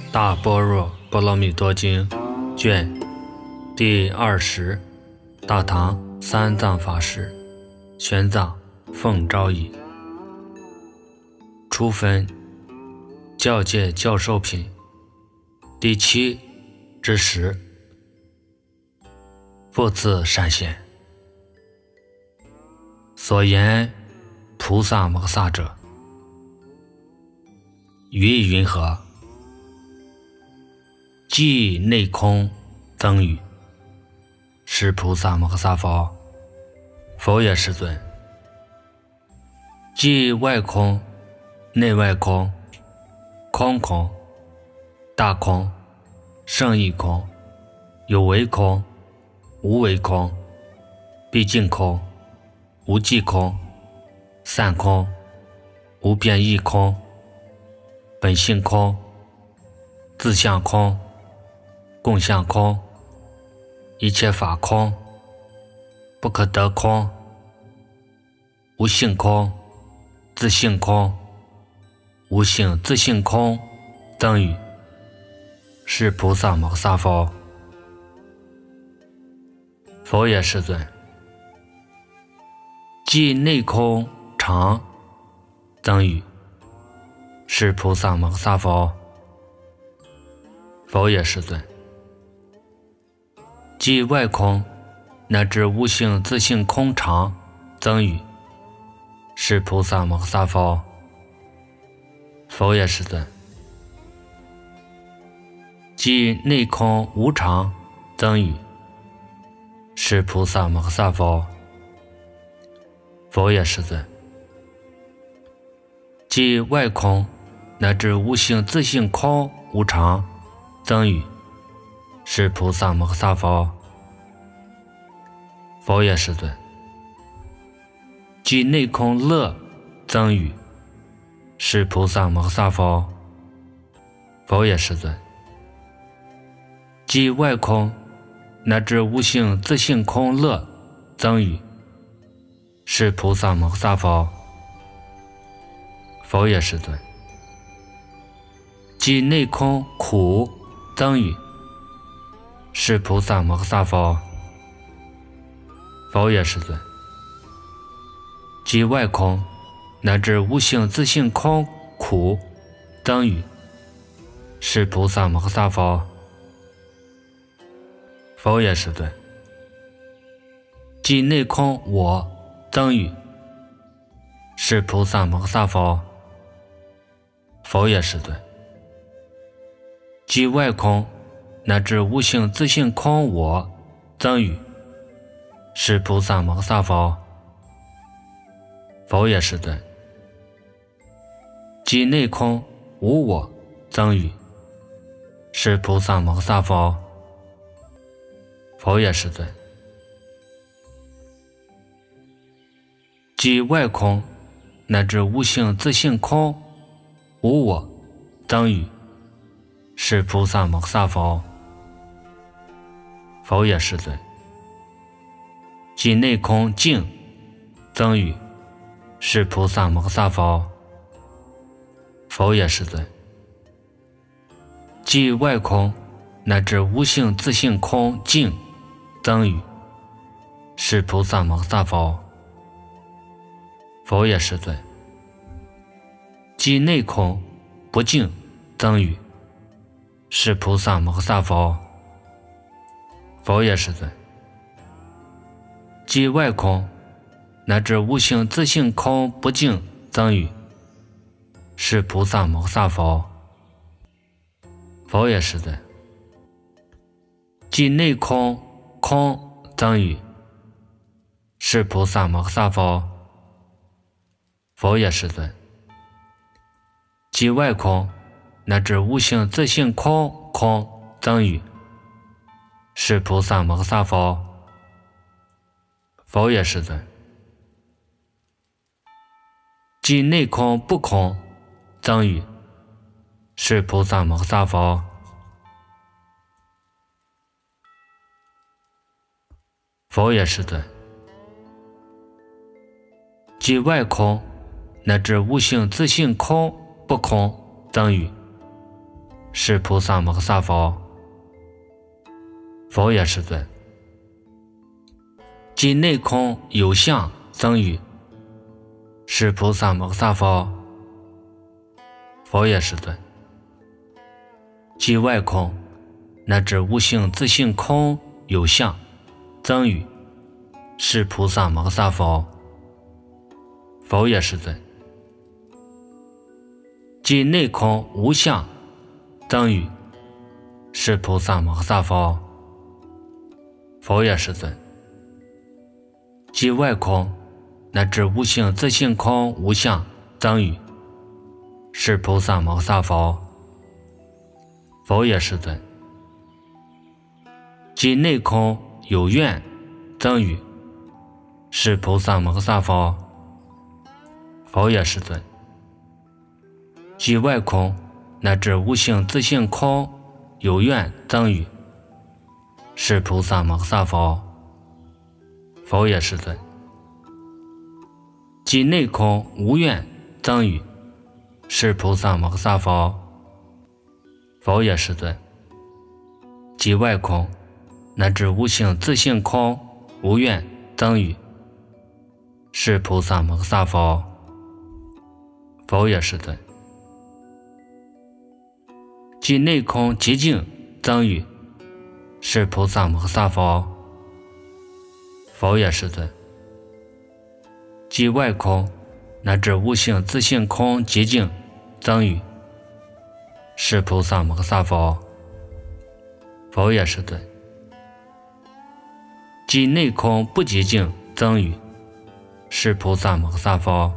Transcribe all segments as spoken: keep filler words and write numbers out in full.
大般若波罗蜜多经卷第二十，大唐三藏法师玄奘奉诏译。初分教界教授品第七之十。复次善现，所言菩萨摩萨者，语意云何？即内空增语，是菩萨摩萨否？否也，世尊。即外空、内外空、空空、大空、胜义空、有为空、无为空、毕竟空、无际空、散空、无变异空、本性空、自相空、共相空、一切法空、不可得空、无性空、自性空、无性自性空等语，是菩萨摩萨否？否也，世尊。即内空常增语，是菩萨摩萨否？否也，世尊。即外空乃至无性自性空常增语，是菩萨摩萨否？否也，世尊。即内空无常增语，是菩萨摩萨否？否也，世尊。即外空乃至无性自性空无常增语，是菩萨摩萨否？否也，世尊。即内空乐增语，是菩萨摩萨否？否也，世尊。即外空乃至无性自性空乐增语，是菩萨摩萨否？否也，世尊。即内空苦增语，是菩萨摩萨否？否也，世尊。即外空乃至无性自性空苦增语，是菩萨摩萨否？否也，世尊。即内空我增语，是菩萨摩萨否？否也，世尊。即外空乃至无性自性空我增语，是菩萨摩萨否？否也，世尊。即内空无我增语，是菩萨摩萨否？否也，世尊。即外空乃至无性自性空无我增语，是菩萨摩萨否？否也，世尊。即内空净增语，是菩萨摩萨否？否也，世尊。即外空乃至无性自性空净增语，是菩萨摩萨否？否也，世尊。即内空不净增语，是菩萨摩萨否？否也，世尊。即外空乃至无性自性空不净增语，是菩萨摩萨否？否也，世尊。即内空空增语，是菩萨摩萨否？否也，世尊。即外空乃至无性自性空空增语，是菩萨摩萨否？否也，世尊。即内空不空增语，是菩萨摩萨否？否也，世尊。即外空乃至无性自性空不空增语， 是菩萨摩诃萨佛，佛也是尊。即内空有相增语，是菩萨摩诃萨佛，佛也是尊。即外空乃至无性自性空有相增语，是菩萨摩诃萨佛，佛也是尊。即内空无相增语，是菩萨摩诃萨佛，佛也是尊。即外空乃至无性自性空无相增语，是菩萨摩诃萨佛，佛也是尊。即内空有愿增语，是菩萨摩诃萨佛，佛也是尊。即外空乃至无性自性空有愿增语，是菩萨摩诃萨佛，佛也是尊。即内空无愿增语，是菩萨摩诃萨佛，佛也是尊。即外空乃至无性自性空无愿增语，是菩萨摩诃萨佛，佛也是尊。即内空寂静增语，是菩萨摩诃萨佛，佛也是尊。即外空乃至无性自性空寂静增语，是菩萨摩诃萨佛，佛也是尊。即内空不寂静增语，是菩萨摩诃萨佛，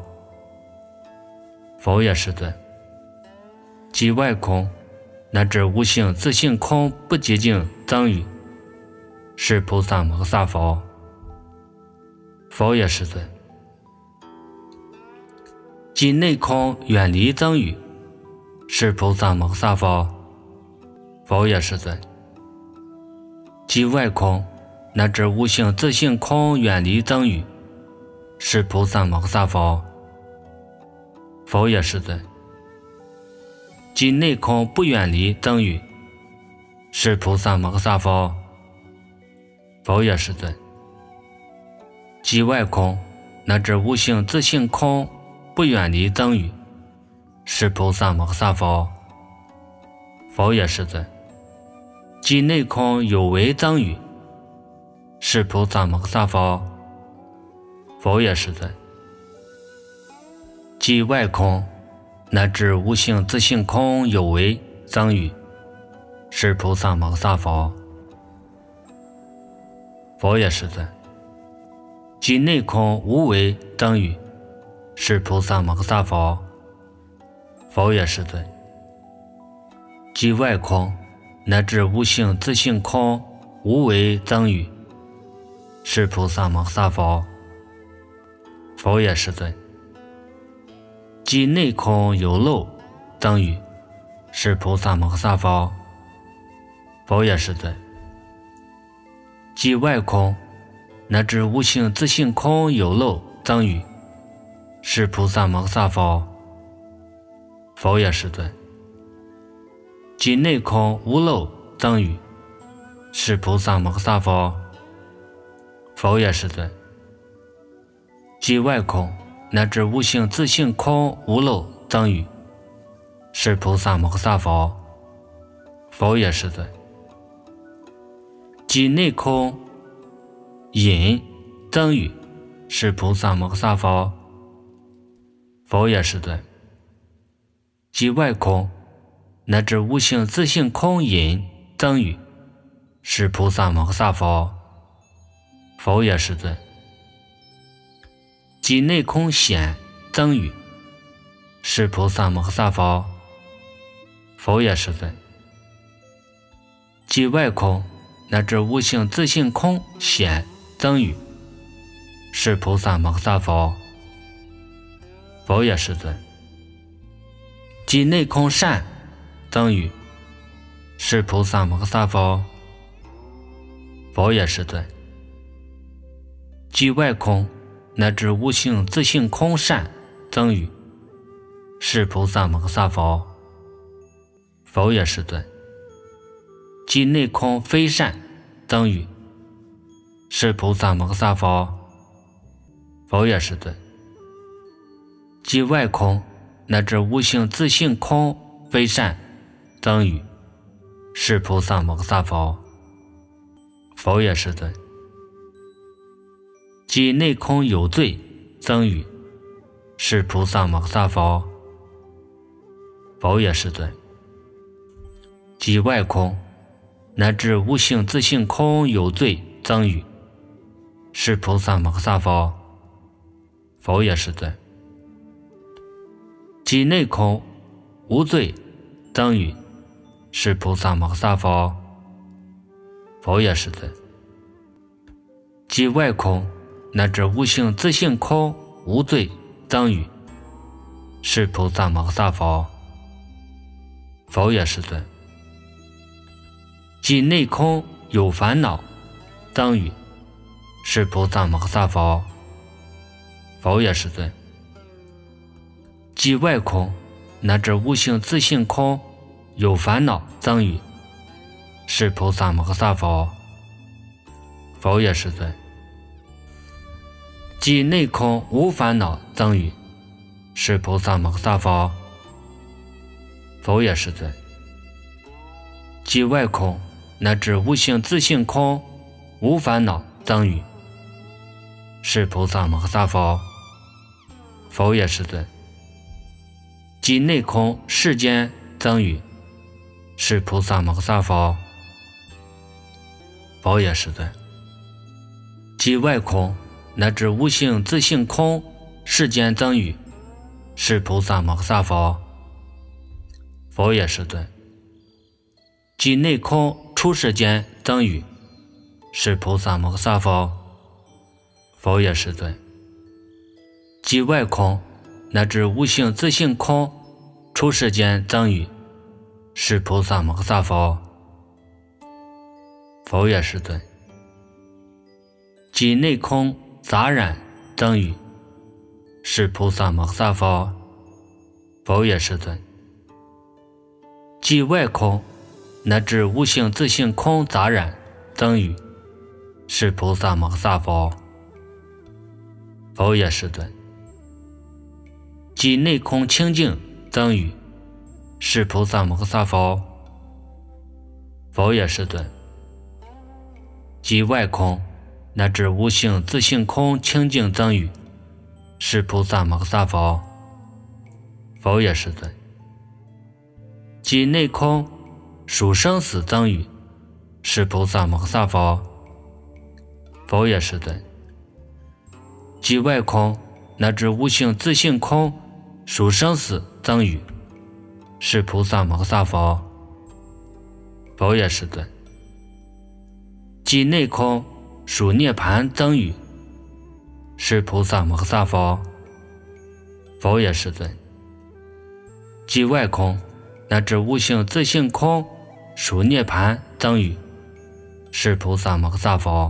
佛也是尊。即外空乃至无性自性空不寂静增语，是菩萨摩诃萨佛，佛也是尊。即内空远离增语，是菩萨摩诃萨佛，佛也是尊。即外空乃至无性自性空远离增语，是菩萨摩诃萨佛，佛也是尊。即内空不远离增语，是菩萨摩诃萨佛，佛也是尊。即外空乃至无性自性空不远离增语，是菩萨摩诃萨佛，佛也是尊。即内空有为增语，是菩萨摩诃萨佛，佛也是尊。即外空乃至无性自性空有为增语，是菩萨摩诃萨佛，佛也是尊。即内空无为增语，是菩萨摩诃萨佛，佛也是尊。即外空乃至无性自性空无为增语，是菩萨摩诃萨佛，佛也是尊。即内空有漏增语，是菩萨摩诃萨佛，佛也是尊。即外空乃至无性自性空有漏增语，是菩萨摩诃萨佛，佛也是尊。即内空无漏增语，是菩萨摩诃萨佛，佛也是尊。即外空乃至无性自性空无漏增语，是菩萨摩诃萨佛，佛也是尊。即内空隐增语，是菩萨摩诃萨佛，佛也是尊。即外空乃至无性自性空隐增语，是菩萨摩诃萨佛，佛也是尊。即内空显增语，是菩萨摩诃萨佛，佛也是尊。即外空乃至无性自性空显增语，是菩萨摩诃萨佛，佛也是尊。即内空善增语，是菩萨摩诃萨佛，佛也是尊。即外空乃至无性自性空善增语，是菩萨摩诃萨佛， 佛也是尊。即内空非善增语是菩萨摩诃萨佛，佛也是尊。即外空乃至无性自性空非善增语是菩萨摩诃萨佛，佛也是尊。即内空有罪增语是菩萨摩诃萨佛，佛也是尊。即外空乃至无性自性空有罪增语是菩萨摩诃萨佛，佛也是尊。即内空无罪增语是菩萨摩诃萨佛，佛也是尊。即外空乃至无性自性空无罪增语是菩萨摩诃萨佛，佛也是尊。即内空有烦恼增语是菩萨摩诃萨佛，佛也是尊。即外空乃至无性自性空有烦恼增语是菩萨摩诃萨佛，佛也是尊。即内空无烦恼增语是菩萨摩诃萨佛，佛也是尊。即外空乃至无性自性空无烦恼增语是菩萨摩诃萨佛，佛也是尊。即内空世间增语是菩萨摩诃萨佛，佛也是尊。即外空乃至无性自性空世间增语是菩萨摩诃萨佛，佛也是尊。即内空出世间增语是菩萨摩诃萨佛，佛也是尊。即外空乃至无性自性空出世间增语是菩萨摩诃萨佛，佛也是尊。即内空杂染增语是菩萨摩诃萨佛，佛也是尊。即外空乃至无性自性空杂染增语是菩萨摩诃萨佛，佛也是尊。即内空清净增语是菩萨摩诃萨佛，佛也是尊。即外空乃至无性自性空清净增语是菩萨摩诃萨佛，佛也是尊。即内空属生死增语是菩萨摩诃萨佛，佛也是尊。即外空乃至无性自性空属生死增语是菩萨摩诃萨佛，佛也是尊。即内空属涅盘增语是菩萨摩诃萨佛，佛也是尊。即外空乃至无性自性空属涅盘增语是菩萨摩诃萨佛，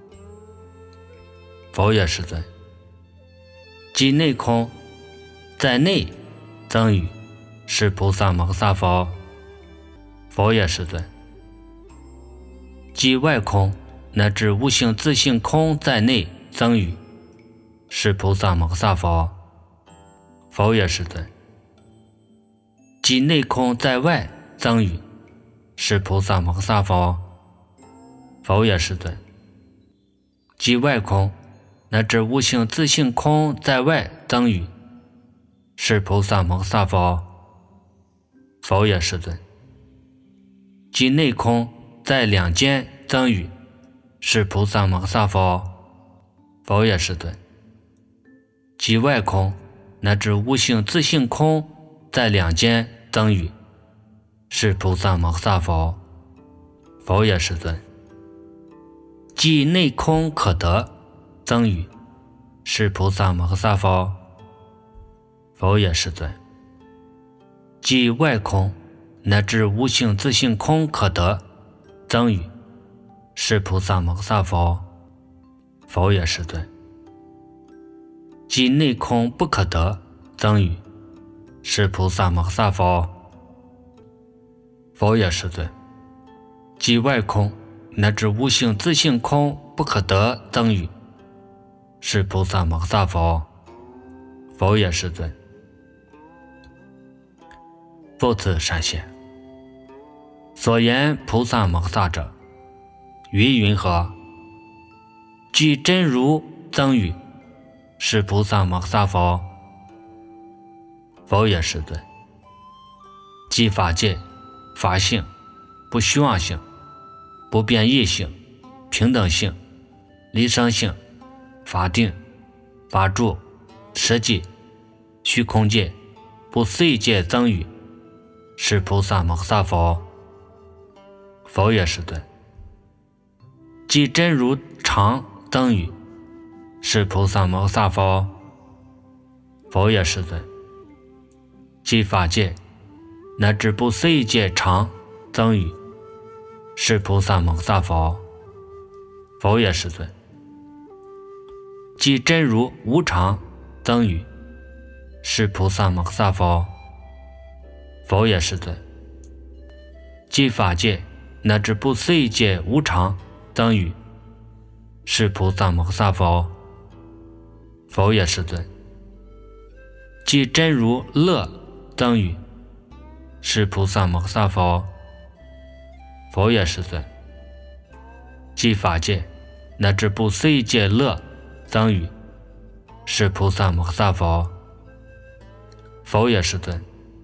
佛也是尊。即内空在内增语是菩萨摩诃萨佛，佛也是尊。即外空乃至无性自性空在内增语是菩萨摩诃萨佛，佛也是尊。即内空在外增语是菩萨摩诃萨佛，佛也是尊。即外空乃至无性自性空在外增语是菩萨摩诃萨佛，佛也是尊。即内空在两间增语是菩萨摩诃萨佛，佛也是尊。即外空乃至无性自性空在两间增语是菩萨摩诃萨佛，佛也是尊。即内空可得增语是菩萨摩诃萨佛，佛也是尊。即外空乃至无性自性空可得增语是菩萨摩诃萨佛，佛也是尊。即内空不可得增语是菩萨摩诃萨佛， 佛也是尊。即外空乃至无性自性空不可得等语，是菩萨摩诃萨佛。佛也是尊。复次善现，所言菩萨摩诃萨者，云云何？即真如增语，是菩萨摩诃萨佛。佛也是尊。即法界、法性、不虚妄性、不变异性、平等性、离生性、法定、法住、实际、虚空界、不思议界增语，是菩萨摩诃萨佛。佛也是尊。即真如常增语，是菩萨摩诃萨佛。佛也是尊。即法界乃至不思议界常增语，是菩萨摩诃萨佛。佛也是尊。即真如无常增语，是菩萨摩诃萨佛。佛也是尊。即法界乃至不思议界无常增语，是菩萨摩诃萨佛。佛也是尊。即真如乐增语，是菩萨摩诃萨佛。佛也是尊。即法界乃至不思议界乐增语，是菩萨摩诃萨佛。佛也是尊。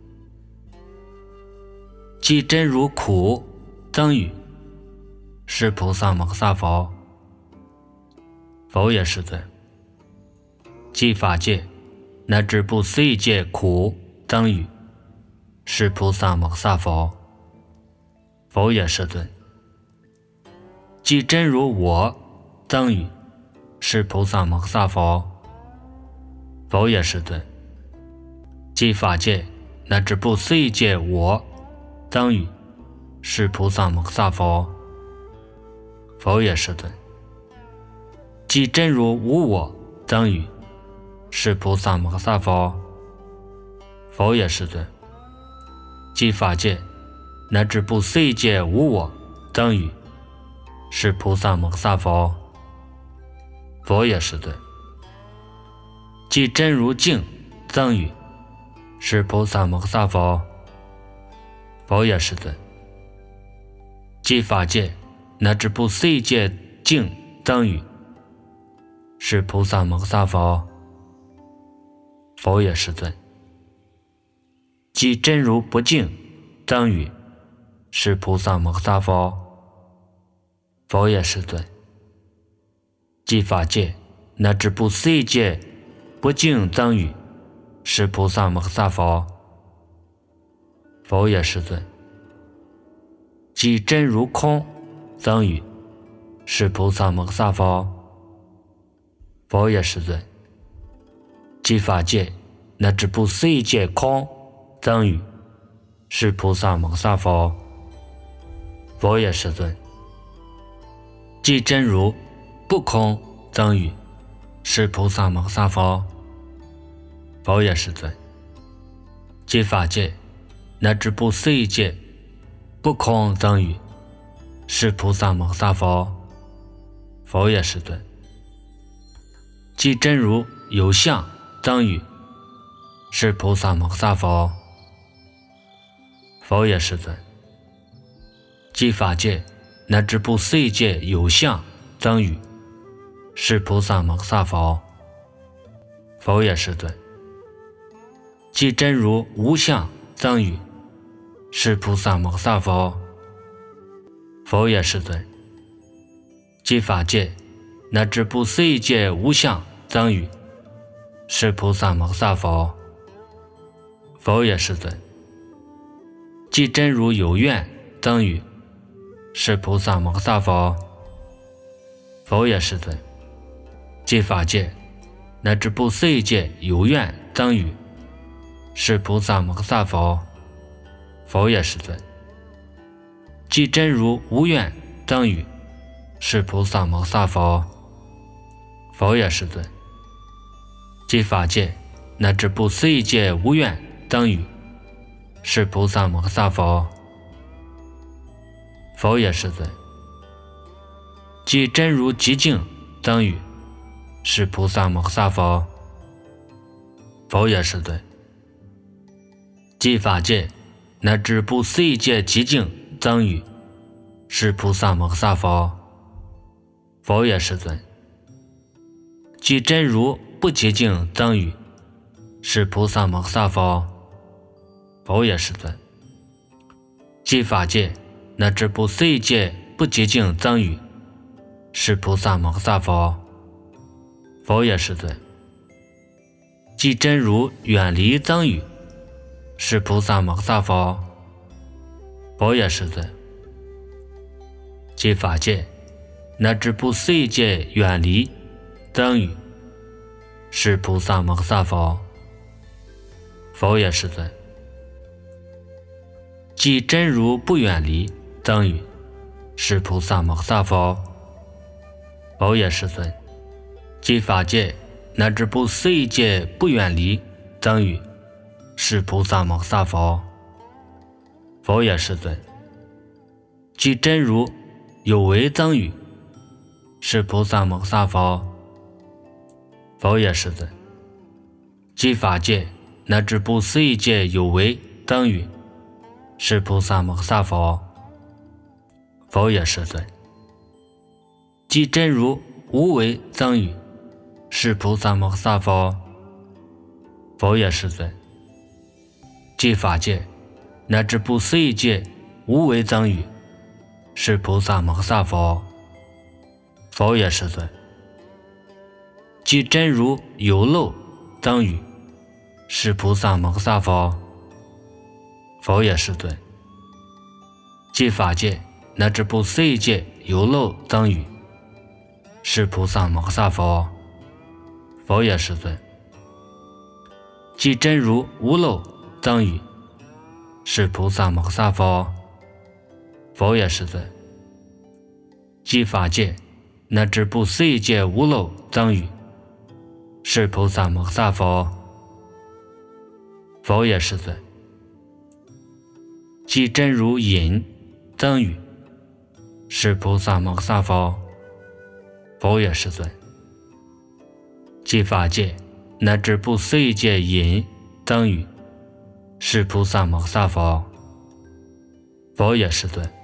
即真如苦增语，是菩萨摩诃萨佛。佛也是尊。即法界乃至不思议界苦增语，是菩萨摩诃萨佛。佛也是尊。即真如我增语，是菩萨摩诃萨佛。佛也是尊。即法界乃至不思议界我增语，是菩萨摩诃萨佛。佛也是尊。即真如无我增语，是菩萨摩诃萨佛。佛也是尊。即法界乃至不思议界无我增语，是菩萨摩诃萨佛。佛也是尊。即真如净增语，是菩萨摩诃萨佛。佛也是尊。即法界乃至不思议界净增语，是菩萨摩诃萨佛。佛也是尊。即真如不净增语，是菩萨摩诃萨佛。佛也是尊。即法界乃至不思议界不净增语，是菩萨摩诃萨佛。佛也是尊。即真如空增语，是菩萨摩诃萨佛。佛也是尊。即法界乃至不思议界空增语，是菩萨摩诃萨佛。佛也是尊。即真如不空增语，是菩萨摩诃萨佛。佛也是尊。即法界乃至不思议界不空增语，是菩萨摩诃萨佛。佛也是尊。即真如有相增语，是菩萨摩诃萨佛。佛也是尊。即法界乃至不思议界有相增语，是菩萨摩诃萨佛。佛也是尊。即真如无相增语，是菩萨摩诃萨佛。佛也是尊。即法界乃至不思议界无相增语，是菩萨摩诃萨佛。佛也是尊。即真如有愿增语，是菩萨摩诃萨佛。佛也是尊。即法界乃至不思议界有愿增语，是菩萨摩诃萨佛。佛也是尊。即真如无愿增语，是菩萨摩诃萨佛。佛也是尊。即法界乃至不思议界无愿增语，是菩萨摩诃萨佛。 佛也是尊。即真如寂静增语是菩萨摩诃萨佛，佛也是尊。即法界乃至不思议界寂静增语是菩萨摩诃萨佛，佛也是尊。即真如不寂静增语是菩萨摩诃萨佛，佛也是尊。即法界乃至不思议界不寂静增语是菩萨摩诃萨佛，佛也是尊。即真如远离增语是菩萨摩诃萨佛，佛也是尊。即法界乃至不思议界远离增语是菩萨摩诃萨佛，佛也是尊。即真如不远离增语是菩萨摩诃萨佛，佛也是尊。即法界乃至不思议界不远离增语是菩萨摩诃萨佛，佛也是尊。即真如有为增语是菩萨摩诃萨佛，佛也是尊。即法界乃至不思议界有为增语是菩萨摩诃萨佛，佛也是尊。即真如无为增语是菩萨摩诃萨佛，佛也是尊。即法界乃至不思议界无为增语是菩萨摩诃萨佛，佛也是尊。即真如有漏增语是菩萨摩诃萨佛，佛也是尊。即法界乃至不思议界有漏增语是菩萨摩诃萨佛，佛也是尊。即真如无漏增语是菩萨摩诃萨佛，佛也是尊。即法界乃至不思议界无漏增语是菩萨摩诃萨佛，佛也是尊。即真如隐增语是菩萨摩诃萨佛，佛也是尊。即法界乃至不思议界隐增语是菩萨摩诃萨佛，佛也是尊。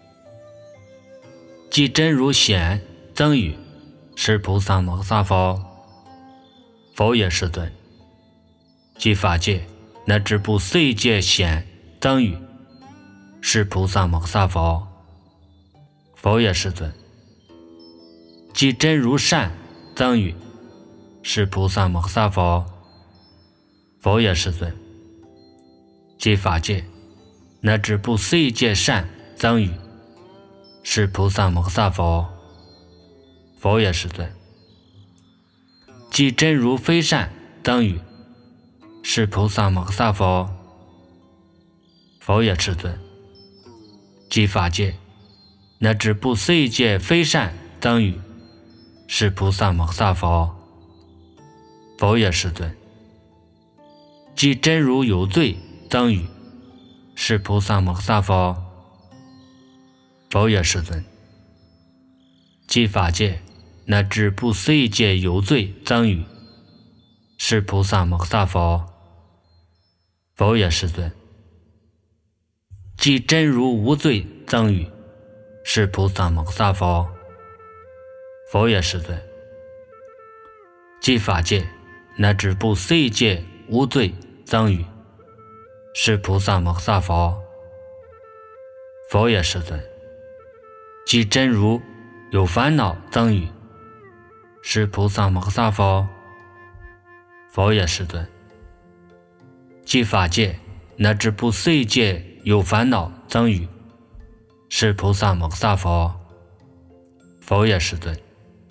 即真如显增语是菩萨摩诃萨佛，佛也是尊。即法界乃至不思议界显增语是菩萨摩诃萨佛，佛也是尊。即真如善增语是菩萨摩诃萨佛，佛也是尊。即法界乃至不思议界善增语是菩萨摩诃萨佛，佛也是尊。即真如非善增语是菩萨摩诃萨佛，佛也是尊。即法界乃至不思议界非善增语是菩萨摩诃萨佛，佛也是尊。即真如有罪增语是菩萨摩诃萨佛，佛也是尊。即法界乃至不思议界有罪增语是菩萨摩诃萨佛，佛也是尊。即真如无罪增语是菩萨摩诃萨佛，佛也是尊。即法界乃至不思议界无罪增语是菩萨摩诃萨佛，佛也是尊。即真如有烦恼增语是菩萨摩诃萨佛，佛也是尊。即法界乃至不思议界有烦恼增语是菩萨摩诃萨佛，佛也是尊。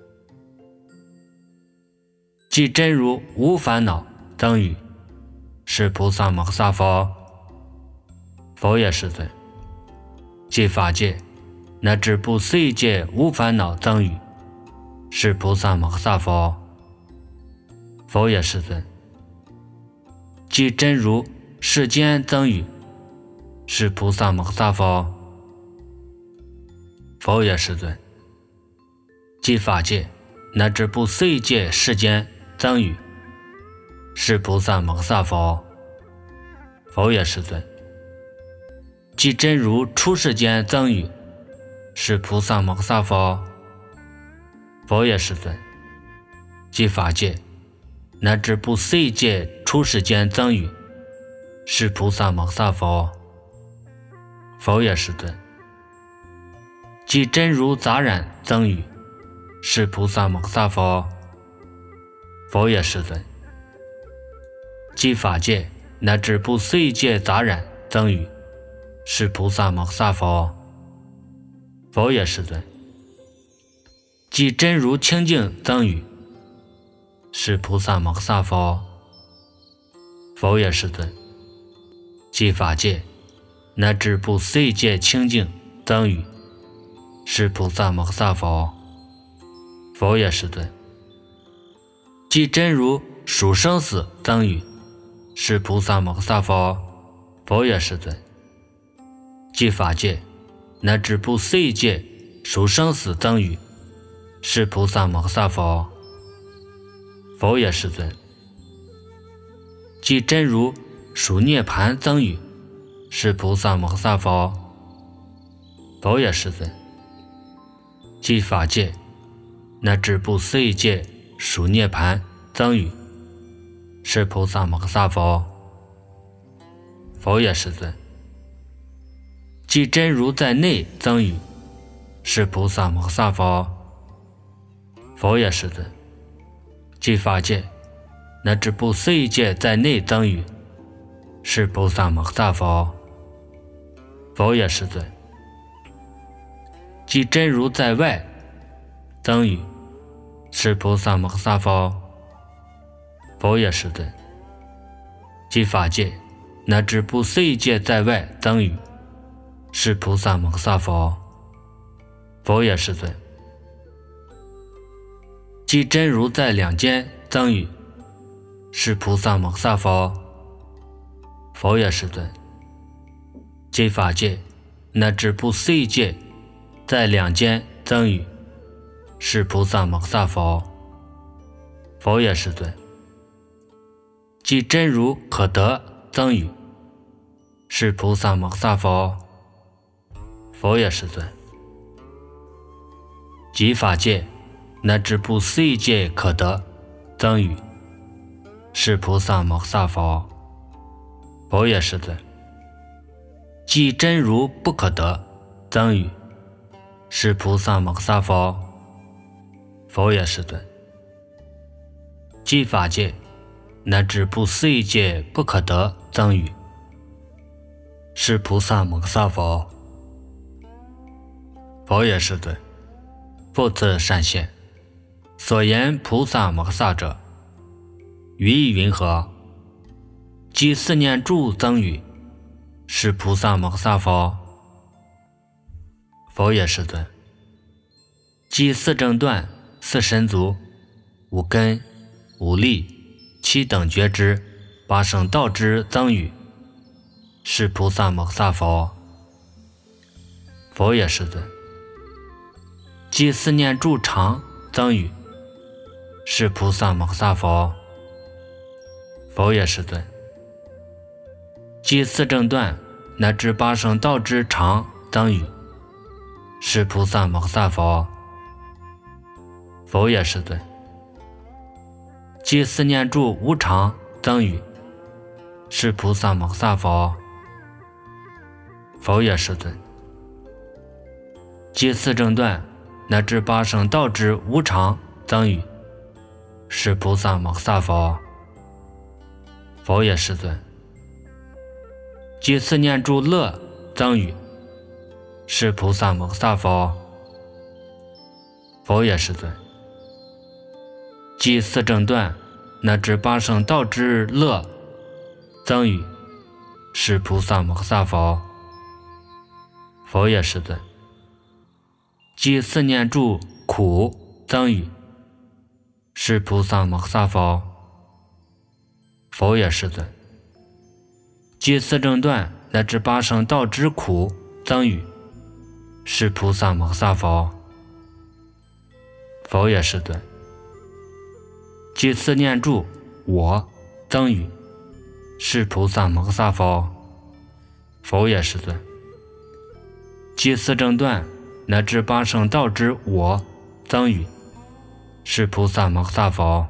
即真如无烦恼增语是菩萨摩诃萨佛，佛也是尊。即法界乃至不思议界无烦恼增语是菩萨摩诃萨佛，佛也是尊。即真如世间增语是菩萨摩诃萨佛， 佛也是尊。即法界乃至不随界世间增语，是菩萨摩诃萨佛，佛也是尊。即真如出世间增语，是菩萨摩诃萨佛，佛也是尊。即法界乃至不随界出世间增语，是菩萨摩诃萨佛，佛也是尊。即真如杂染增语，是菩萨摩诃萨佛，佛也是尊。即法界乃至不随界杂染增语，是菩萨摩诃萨佛，佛也是尊。即真如清净增语，是菩萨摩诃萨佛，佛也是尊。即法界乃至不随界清净增语，是菩萨摩诃萨佛，佛也是尊。即真如属生死增语，是菩萨摩诃萨佛，佛也是尊。即法界乃至不随界属生死增语，是菩萨摩诃萨佛，佛也是尊。即真如属涅盘增语，是菩萨摩诃萨佛，佛也是尊。即法界乃至不随界属涅盘增语，是菩萨摩诃萨佛，佛也是尊。即真如在内增语，是菩萨摩诃萨佛，佛也是尊。即法界乃至不随界在内增语，是菩萨摩诃萨佛，佛也是尊。即真如在外增语，是菩萨摩诃萨佛，佛也是尊。即法界乃至不随界在外增语，是菩萨摩诃萨佛，佛也是尊。即真如在两间增语，是菩萨摩诃萨佛，佛也是尊。即法界乃至不随界在两间增语，是菩萨摩诃萨佛，佛也是尊。即真如可得增语，是菩萨摩诃萨佛，佛也是尊。即法界乃至不随界可得增语，是菩萨摩诃萨佛，佛也是尊。即真如不可得增语，是菩萨摩诃萨佛，佛也是尊。即法界乃至不随界不可得增语，是菩萨摩诃萨佛，佛也是尊。复次善现，所言菩萨摩诃萨者，语意云何？即四念住增语，是菩萨摩诃萨佛，佛也是尊。即四正断、四神足、五根、五力、七等觉支、八圣道支增语，是菩萨摩诃萨佛，佛也是尊。即四念住常增语，是菩萨摩诃萨佛，佛也是尊。即四正断乃至八圣道支常增语，是菩萨摩诃萨佛，佛也是尊。即四念住无常增语，是菩萨摩诃萨佛，佛也是尊。即四正断乃至八圣道支无常增语，是菩萨摩诃萨佛，佛也是尊。即四念住乐增语，是菩萨摩诃萨佛，佛也是尊。即四正断乃至八圣道支乐增语，是菩萨摩诃萨佛，佛也是尊。即四念住苦增语，是菩萨摩诃萨佛，佛也是尊。即四正断乃至八圣道支苦增语， 是菩萨摩萨佛。佛也是尊。即思念住我增语是菩萨摩萨佛。佛也是尊。即思正断乃至八圣道之我增语是菩萨摩萨佛。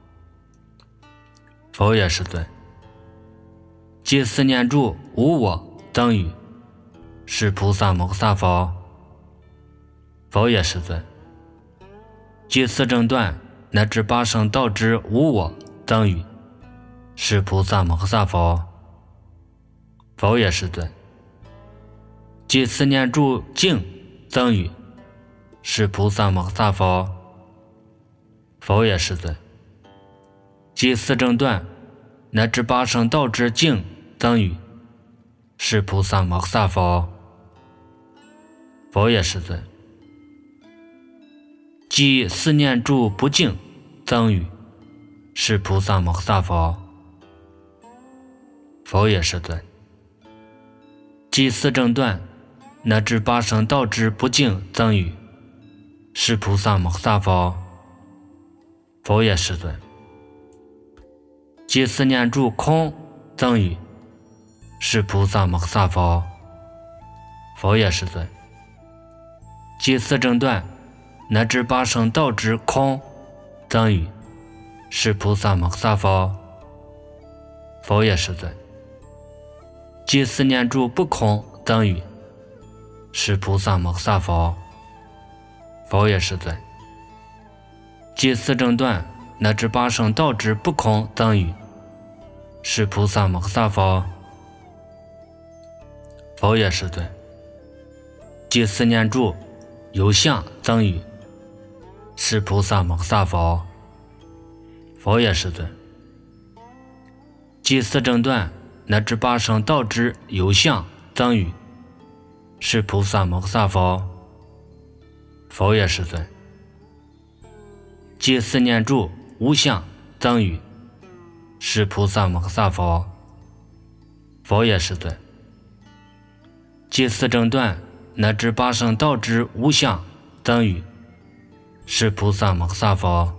佛也是尊。即思念住无我增语是菩萨摩萨佛。佛也是尊。即思正断乃至八圣道之无我增语是菩萨摩萨佛。佛也是尊。即思念住净增语是菩萨摩萨佛。佛也是尊。即思正断乃至八圣道之净增语是菩萨摩萨佛。佛也是尊。即思念住不净增语是菩萨摩萨佛。佛也是尊。即思正断乃至八圣道之不净增语是菩萨摩萨佛。佛也是尊。即思念住空增语是菩萨摩萨佛。佛也是尊。即思正断乃至八圣道之空增语是菩萨摩萨佛。佛也是尊。即思念住不空增语是菩萨摩萨佛。佛也是尊。即思正断乃至八圣道之不空增语是菩萨摩萨佛。佛也是尊。即思念住有相增语是菩萨摩萨佛。佛也是尊。即思正断乃至八圣道之有相增语是菩萨摩萨佛。佛也是尊。即思念住无相增语是菩萨摩萨佛。佛也是尊。即思正断乃至八圣道之无相增语是菩萨摩萨佛。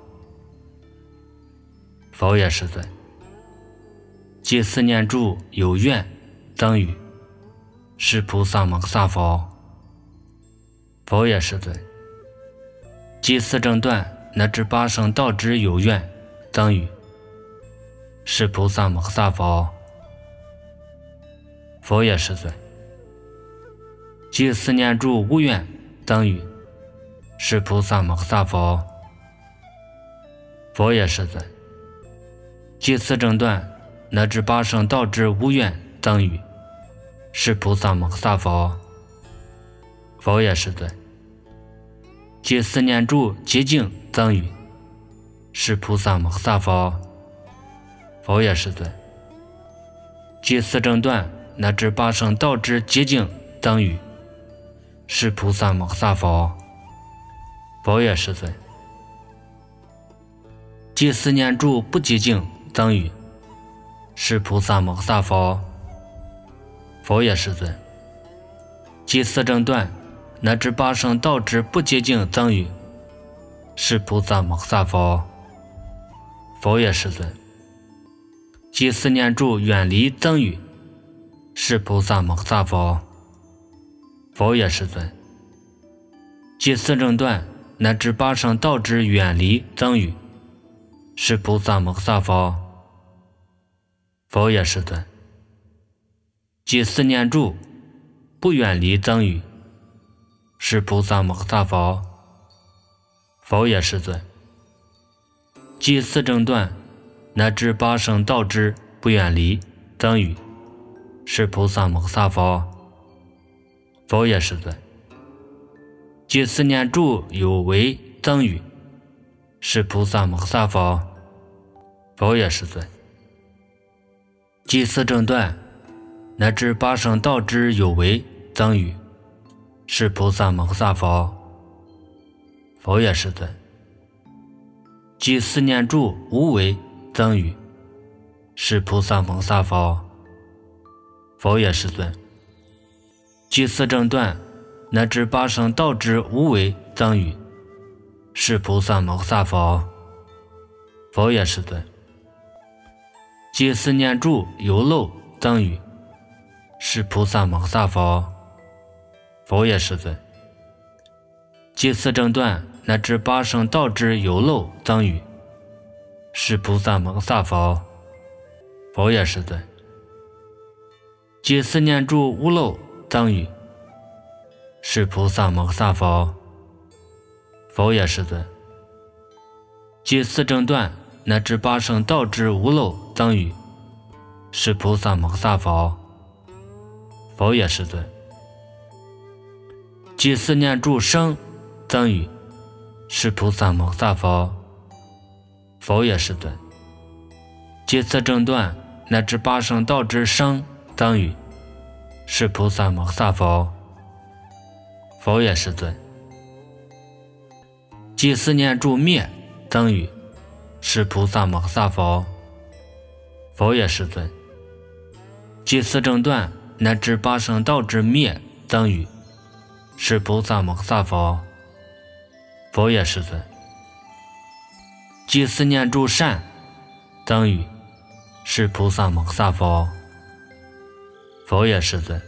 佛也是尊。即思念住有愿增语是菩萨摩萨佛。佛也是尊。即思正断乃至八圣道之有愿增语是菩萨摩萨佛。佛也是尊。即思念住无愿增语是菩萨摩萨佛。佛也是尊。即思正断乃至八圣道之无愿增语是菩萨摩萨佛。佛也是尊。即思念住极净增语是菩萨摩萨佛。佛也是尊。即思正断乃至八圣道之极净增语是菩萨摩萨佛。佛也是尊。即思念住不极净增语是菩萨摩萨佛。佛也是尊。即思正断乃至八圣道之不极净增语是菩萨摩萨佛。佛也是尊。即思念住远离增语是菩萨摩萨佛。佛也是尊。即思正断乃至八圣道之远离增语是菩萨摩萨佛。佛也是尊。即思念住不远离增语是菩萨摩萨佛。佛也是尊。即思正断乃至八圣道之不远离增语是菩萨摩萨佛。佛也是尊。即思念住有为增语是菩萨摩萨佛。佛也是尊。即思正断乃至八圣道之有为增语是菩萨摩萨佛。佛也是尊。即思念住无为增语是菩萨摩萨佛。佛也是尊。即思正断乃至八圣道之无为藏语，是菩萨摩诃萨佛。佛也世尊。即四念住有漏藏语，是菩萨摩诃萨佛。佛也世尊。即四正断乃至八圣道之有漏藏语，是菩萨摩诃萨佛。佛也世尊。即四念住无漏藏语，是菩萨摩诃萨佛。佛也世尊。即四正断乃至八圣道之无漏藏语，是菩萨摩诃萨佛。佛也世尊。即四念住生藏语，是菩萨摩诃萨佛。佛也世尊。即四正断乃至八圣道之生藏语，是菩萨摩诃萨佛。佛也世尊。即四念住灭藏语，是菩萨摩诃萨佛。佛也世尊。即四正断乃至八圣道之灭藏语，是菩萨摩诃萨佛。佛也世尊。即四念住善藏语，是菩萨摩诃萨佛。佛也世尊。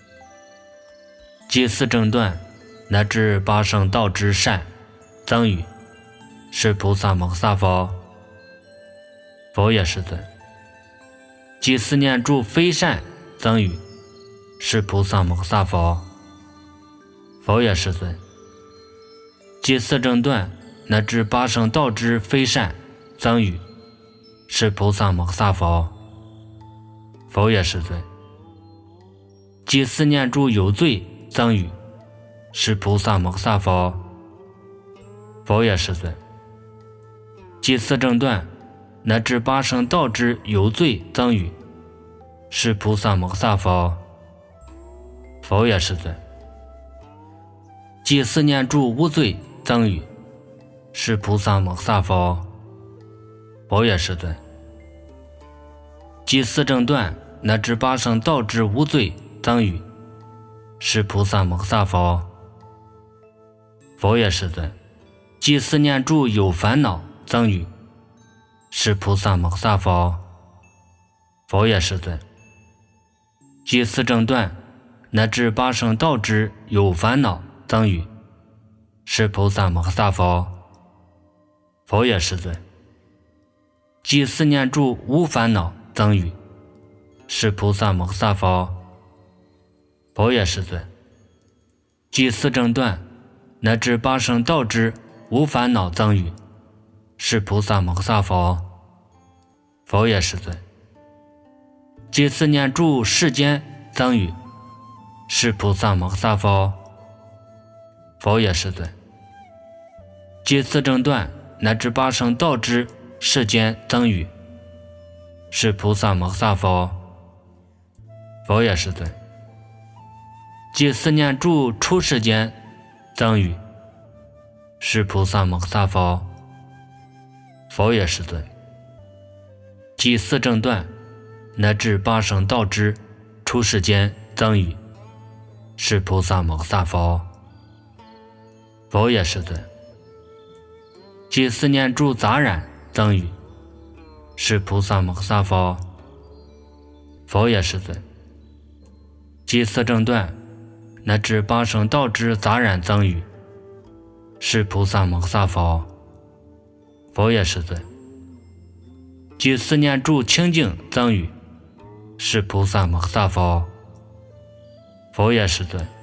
即四正断乃至八圣道之善藏语，是菩萨摩诃萨佛。佛也世尊。即四念住非善藏语，是菩萨摩诃萨佛。佛也世尊。即四正断乃至八圣道之非善藏语，是菩萨摩诃萨佛。佛也世尊。即四念住有罪藏语，是菩萨摩诃萨佛。佛也世尊。即四正断乃至八圣道之有罪藏语，是菩萨摩诃萨佛。佛也世尊。即四念住无罪藏语，是菩萨摩诃萨佛。佛也世尊。即四正断乃至八圣道之无罪藏语，是菩萨摩诃萨佛。佛也世尊。即四念住有烦恼藏语，是菩萨摩诃萨佛。佛也世尊。即四正断乃至八圣道之有烦恼藏语，是菩萨摩诃萨佛。佛也世尊。即四念住无烦恼藏语，是菩萨摩诃萨佛。佛也世尊。即四正断乃至八圣道之无烦恼藏语，是菩萨摩诃萨佛。佛也世尊。即四念住世间藏语，是菩萨摩诃萨佛。佛也世尊。即四正断乃至八圣道之世间藏语，是菩萨摩诃萨佛。佛也世尊。即四念住出世间藏语，是菩萨摩诃萨佛。佛也世尊。即四正断乃至八圣道之出世间藏语，是菩萨摩诃萨佛。佛也世尊。即四念住杂染藏语，是菩萨摩诃萨佛。佛也世尊。即四正断乃至八圣道之杂染藏语，是菩萨摩诃萨佛。佛也世尊。即四念住清净藏语，是菩萨摩诃萨佛。佛也世尊。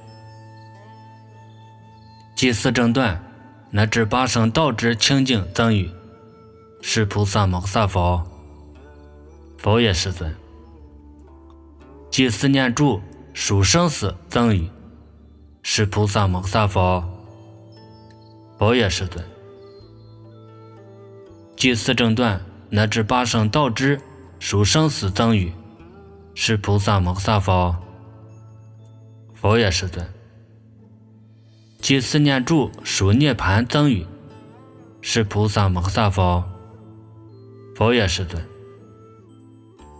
即四正断乃至八圣道之清净藏语，是菩萨摩诃萨佛。佛也世尊。即四念住属生死藏语，是菩萨摩诃萨佛。佛也世尊。即四正断乃至八圣道之属生死藏语，是菩萨摩诃萨佛。佛也世尊。即四念住属涅盘藏语，是菩萨摩诃萨佛。佛也世尊。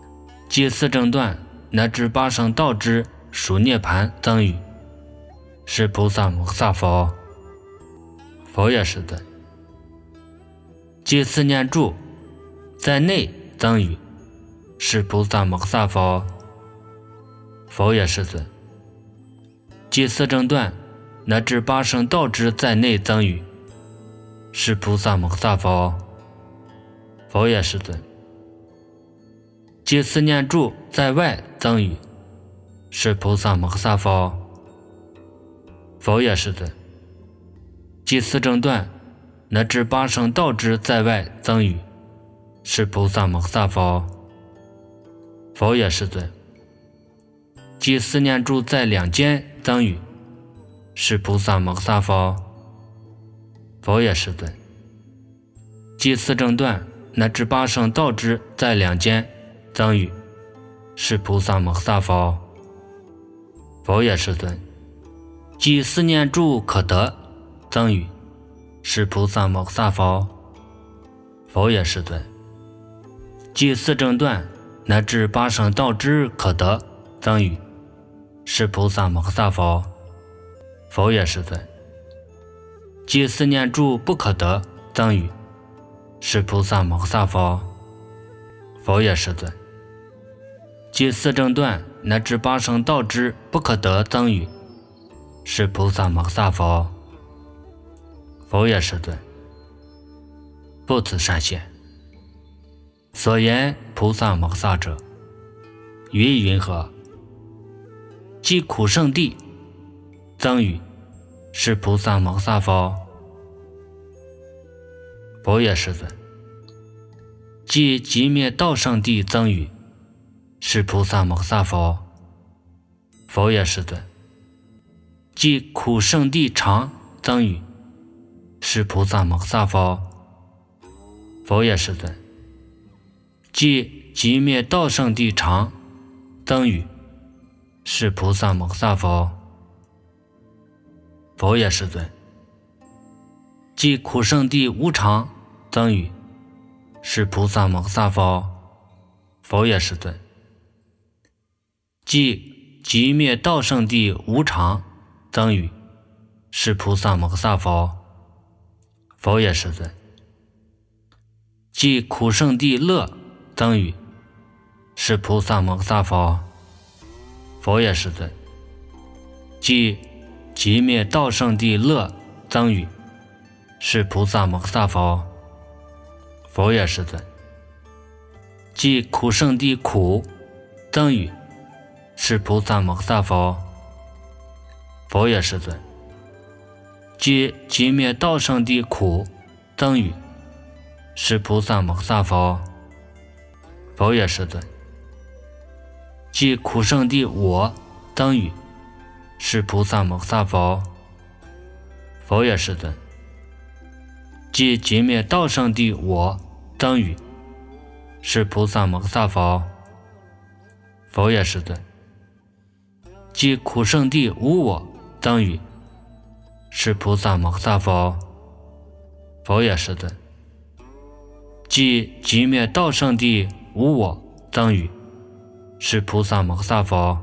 即四正断乃至八圣道之属涅盘藏语， 是菩萨摩诃萨佛，佛也是尊。即四念住在内增语是菩萨摩诃萨佛，佛也是尊。即四正断乃至八圣道之在内增语是菩萨摩诃萨佛，佛也是尊。即四念住在外增语是菩萨摩诃萨佛，佛也是尊。即四正断乃至八圣道之在外增语是菩萨摩诃萨佛，佛也是尊。即四念住在两间增语是菩萨摩诃萨佛，佛也是尊。即四正断乃至八圣道之在两间增语是菩萨摩诃萨佛，佛也是尊。即四念住可得增语是菩萨摩诃萨佛，佛也是尊。即四正断乃至八圣道之可得增语是菩萨摩诃萨佛，佛也是尊。即四念住不可得增语是菩萨摩诃萨佛，佛也是尊。即四正断乃至八圣道之不可得增语是菩萨摩诃萨佛，佛也是尊。不辞善现，所言菩萨摩诃萨者，云云何？即苦圣地增语是菩萨摩诃萨佛，佛也是尊。即极灭道圣地增语是菩萨摩诃萨佛，佛也是尊。即苦圣地常增语是菩萨摩诃萨佛，佛也是尊。即极灭道圣地常增语是菩萨摩诃萨佛，佛也是尊。即苦圣地无常增语是菩萨摩诃萨佛，佛也是尊。即极灭道圣地无常增语是菩萨摩诃萨佛，佛也是尊。即苦圣地乐增语是菩萨摩诃萨佛，佛也是尊。即极灭道圣地乐增语是菩萨摩诃萨佛，佛也是尊。即苦圣地苦增语是菩萨摩诃萨佛，佛也是尊。即极灭道圣地苦增语是菩萨摩诃萨佛，佛也是尊。即苦圣地我增语是菩萨摩诃萨佛，佛也是尊。即极灭道圣地我增语是菩萨摩诃萨佛，佛也是尊。即苦圣地无我增语是菩萨摩诃萨佛，佛也是尊。即极灭道圣地无我增语是菩萨摩诃萨佛，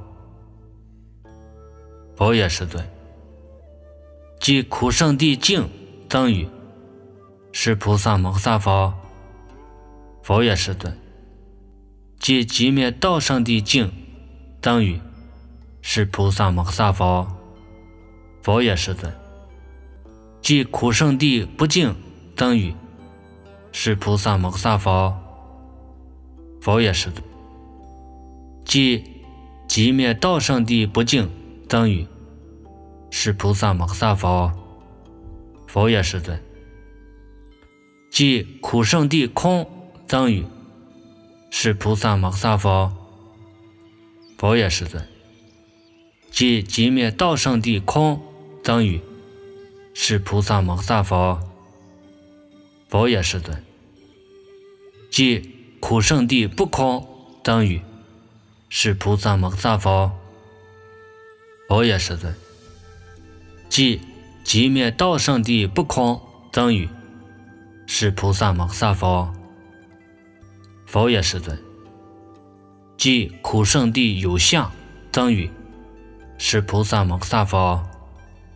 佛也是尊。即苦圣地净增语是菩萨摩诃萨佛，佛也是尊。即极灭道圣地净增语是菩萨摩诃萨佛，佛也是尊。即苦圣地不净增语是菩萨摩诃萨佛，佛也是尊。即极灭道圣地不净增语是菩萨摩诃萨佛，佛也是尊。即苦圣地空增语是菩萨摩诃萨佛，佛也是尊。即极灭道圣地空增语是菩萨摩诃萨佛，佛也是尊。即苦圣地不空增语是菩萨摩诃萨佛，佛也是尊。即极灭道圣地不空增语是菩萨摩诃萨佛，佛也是尊。即苦圣地有相增语是菩萨摩诃萨佛，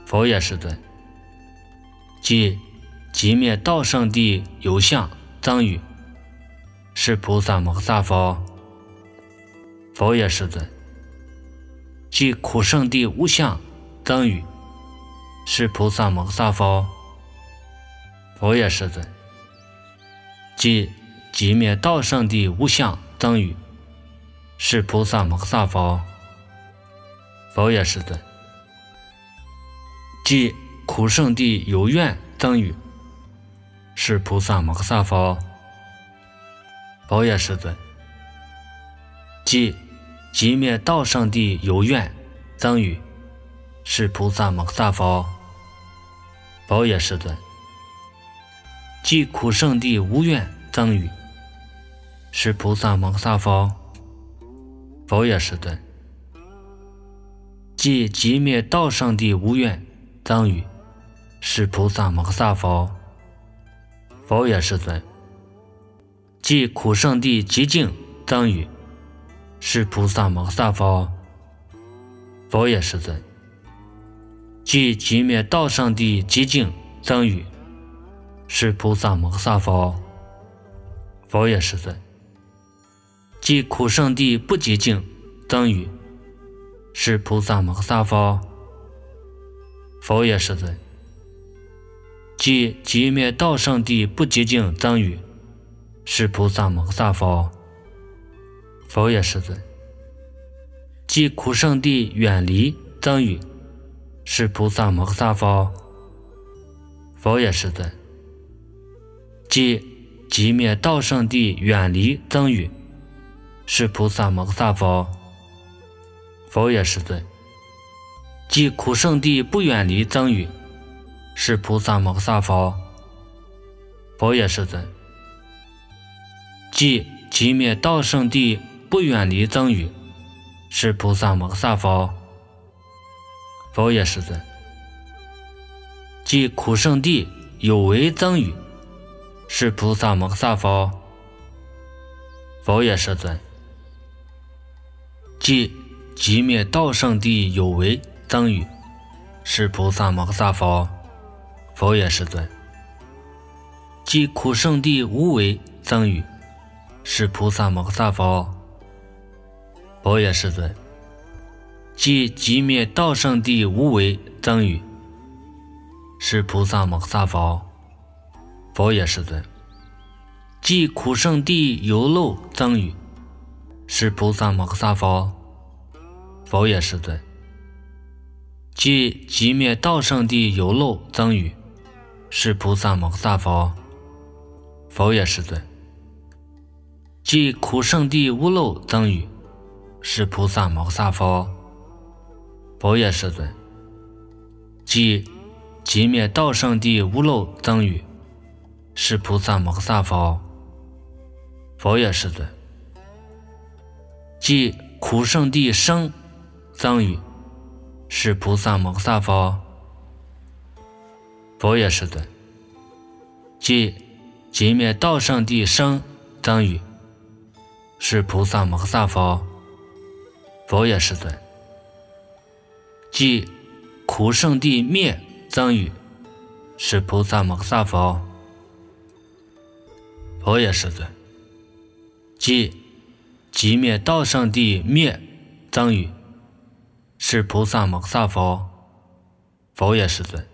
佛也是尊。即寂灭道圣地有相增语，是菩萨摩诃萨佛，佛也是尊。即苦圣地无相增语，是菩萨摩诃萨佛，佛也是尊。即寂灭道圣地无相增语，是菩萨摩诃萨佛，佛也是尊。即苦圣地有愿增语，是菩萨摩诃萨佛，佛也是尊。即寂灭道圣地有愿增语，是菩萨摩诃萨佛，佛也是尊。即苦圣地无愿增语，是菩萨摩诃萨佛，佛也是尊。即寂灭道圣地无愿增语，是菩萨摩诃萨佛，佛也是尊。即苦圣地极静增语，是菩萨摩诃萨佛，佛也是尊。即寂灭道圣地极静增语，是菩萨摩诃萨佛，佛也是尊。即苦圣地不极静增语，是菩萨摩诃萨佛，佛也是尊。即寂灭道圣地不极静增语，是菩萨摩诃萨佛，佛也是尊。即苦圣地远离增语，是菩萨摩诃萨佛，佛也是尊。即寂灭道圣地远离增语，是菩萨摩诃萨佛，佛也是尊。即苦圣地不远离增语，是菩萨摩诃萨佛，佛也是尊。即寂灭道圣地不远离增语，是菩萨摩诃萨佛，佛也是尊。即苦圣地有为增语，是菩萨摩诃萨佛，佛也是尊。即寂灭道圣地有为增语，是菩萨摩诃萨佛，佛也是尊。即苦圣地无为增语，是菩萨摩诃萨佛，佛也是尊。即寂灭道圣地无为增语，是菩萨摩诃萨佛，佛也是尊。即苦圣地有漏增语，是菩萨摩诃萨佛，佛也是尊。即寂灭道圣地有漏增语，是菩萨摩诃萨佛，佛也是尊。即苦圣地无漏增语，是菩萨摩诃萨佛，佛也是尊。即寂灭道圣地无漏增语，是菩萨摩诃萨佛，佛也是尊。即苦圣地生增语，是菩萨摩诃萨佛，佛也是尊。即寂灭道圣地生增语，是菩萨摩诃萨佛，佛也是尊。即苦圣地灭增语，是菩萨摩诃萨佛，佛也是尊。即寂灭道圣地灭增语，是菩萨摩诃萨佛，佛也是尊。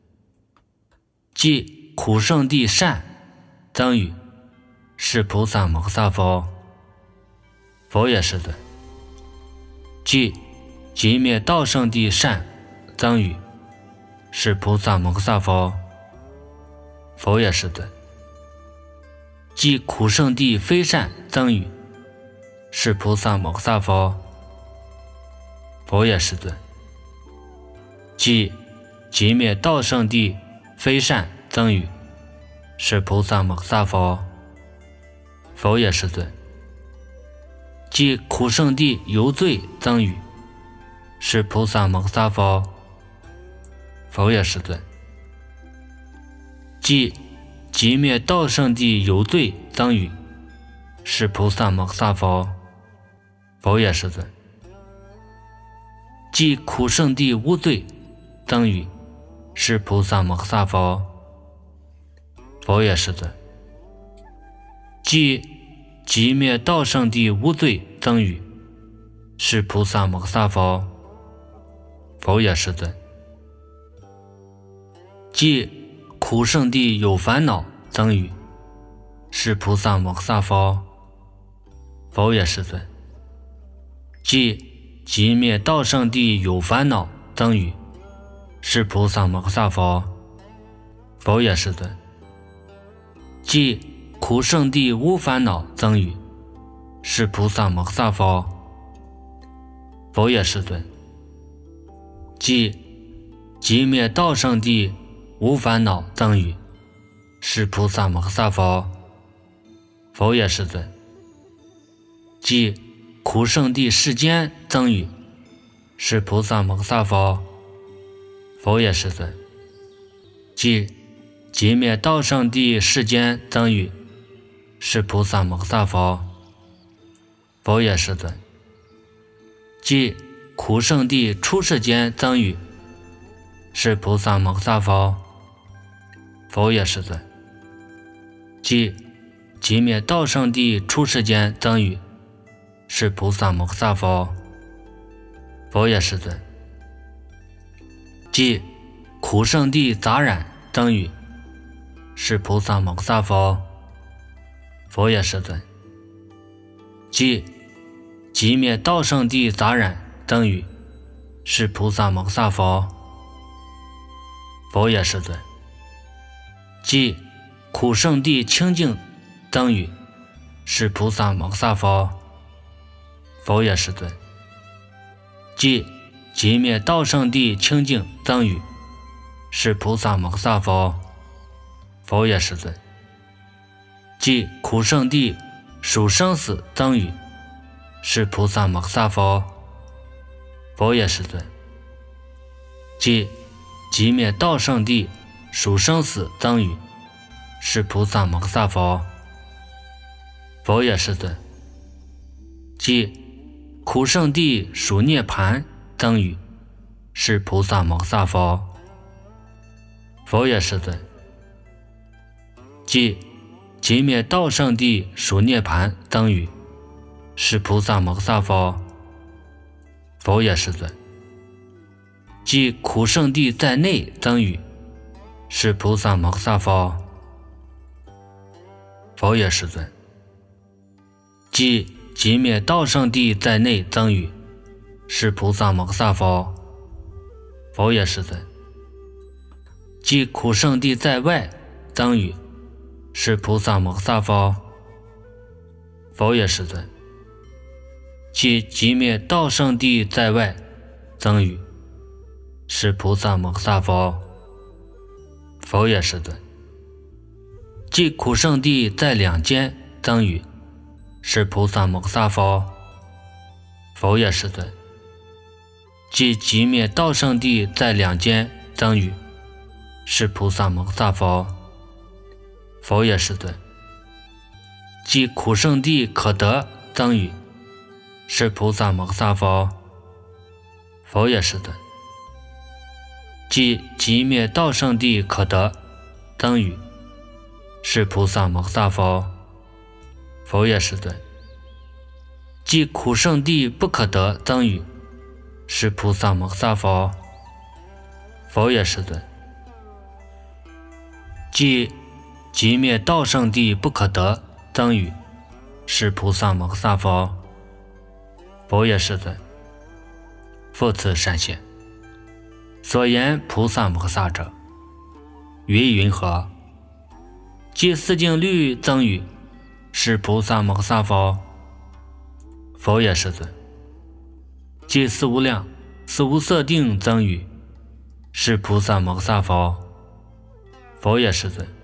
即苦圣地善增语，是菩萨摩诃萨佛，佛也是尊。即寂灭道圣地善增语，是菩萨摩诃萨佛，佛也是尊。即苦圣地非善增语，是菩萨摩诃萨佛，佛也是尊。即寂灭道圣地非善增语，是菩萨摩诃萨佛，佛也是尊。即苦圣地有罪增语，是菩萨摩诃萨佛，佛也是尊。即寂灭道圣地有罪增语，是菩萨摩诃萨佛，佛也是尊。即苦圣地无罪增语， 是菩萨摩诃萨佛。佛也是尊。即寂灭道圣地无罪增语，是菩萨摩诃萨佛。佛也是尊。即苦圣地有烦恼增语，是菩萨摩诃萨佛。佛也是尊。即寂灭道圣地有烦恼增语，是菩萨摩诃萨佛。佛也是尊。即苦圣地无烦恼增语，是菩萨摩诃萨佛。佛也是尊。即寂灭道圣地无烦恼增语，是菩萨摩诃萨佛。佛也是尊。即苦圣地世间增语，是菩萨摩诃萨佛。佛也是尊。即寂灭道圣地世间增语，是菩萨摩诃萨佛。佛也是尊。即苦圣地出世间增语，是菩萨摩诃萨佛。佛也是尊。即寂灭道圣地出世间增语，是菩萨摩诃萨佛。佛也是尊。即苦圣地杂染增语，是菩萨摩诃萨佛。佛也是尊。即寂灭道圣地杂染增语，是菩萨摩诃萨佛。佛也是尊。即苦圣地清净增语，是菩萨摩诃萨佛。佛也是尊。即寂灭道圣地清净增语，是菩萨摩诃萨佛。佛也是尊。即苦圣地属生死增语，是菩萨摩诃萨佛。佛也是尊。即寂灭道圣地属生死增语，是菩萨摩诃萨佛。佛也是尊。即苦圣地属涅盘增语，是菩萨摩诃萨佛。佛也是尊。即寂灭道圣地属涅盘增语，是菩萨摩诃萨佛。佛也是尊。即苦圣地在内增语，是菩萨摩诃萨佛。佛也是尊。即寂灭道圣地在内增语，是菩萨摩诃萨佛。佛也是尊。即苦圣地在外增语，是菩萨摩诃萨佛。佛也是尊。即寂灭道圣地在外增语，是菩萨摩诃萨佛。佛也是尊。即苦圣地在两间增语，是菩萨摩诃萨佛。佛也是尊。即寂灭道圣地在两间增语，是菩萨摩诃萨佛。佛也是尊。即苦圣地可得增语，是菩萨摩诃萨佛。佛也是尊。即寂灭道圣地可得增语，是菩萨摩诃萨佛。佛也是尊。即苦圣地不可得增语，是菩萨摩诃萨佛。佛也是尊。即寂灭道圣地不可得增语，是菩萨摩诃萨佛。佛也是尊。复次善现，所言菩萨摩诃萨者，云云何？即四净律增语，是菩萨摩诃萨佛。佛也是尊。即四无量、四无色定增语，是菩萨摩诃萨佛。佛也是尊。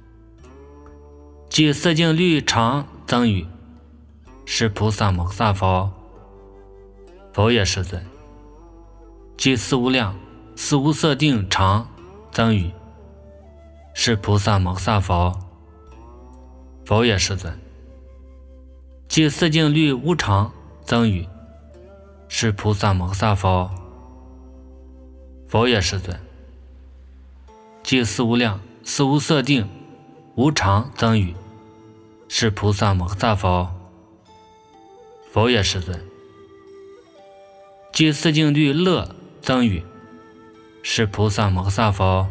即四净律常增语，是菩萨摩诃萨佛。佛也是尊。即四无量、四无色定常增语，是菩萨摩诃萨佛。佛也是尊。即四净律无常增语，是菩萨摩诃萨佛。佛也是尊。 即四无量、四无色定、无常等语，是菩萨摩诃萨佛。佛也世尊。即四静虑乐等语，是菩萨摩诃萨佛。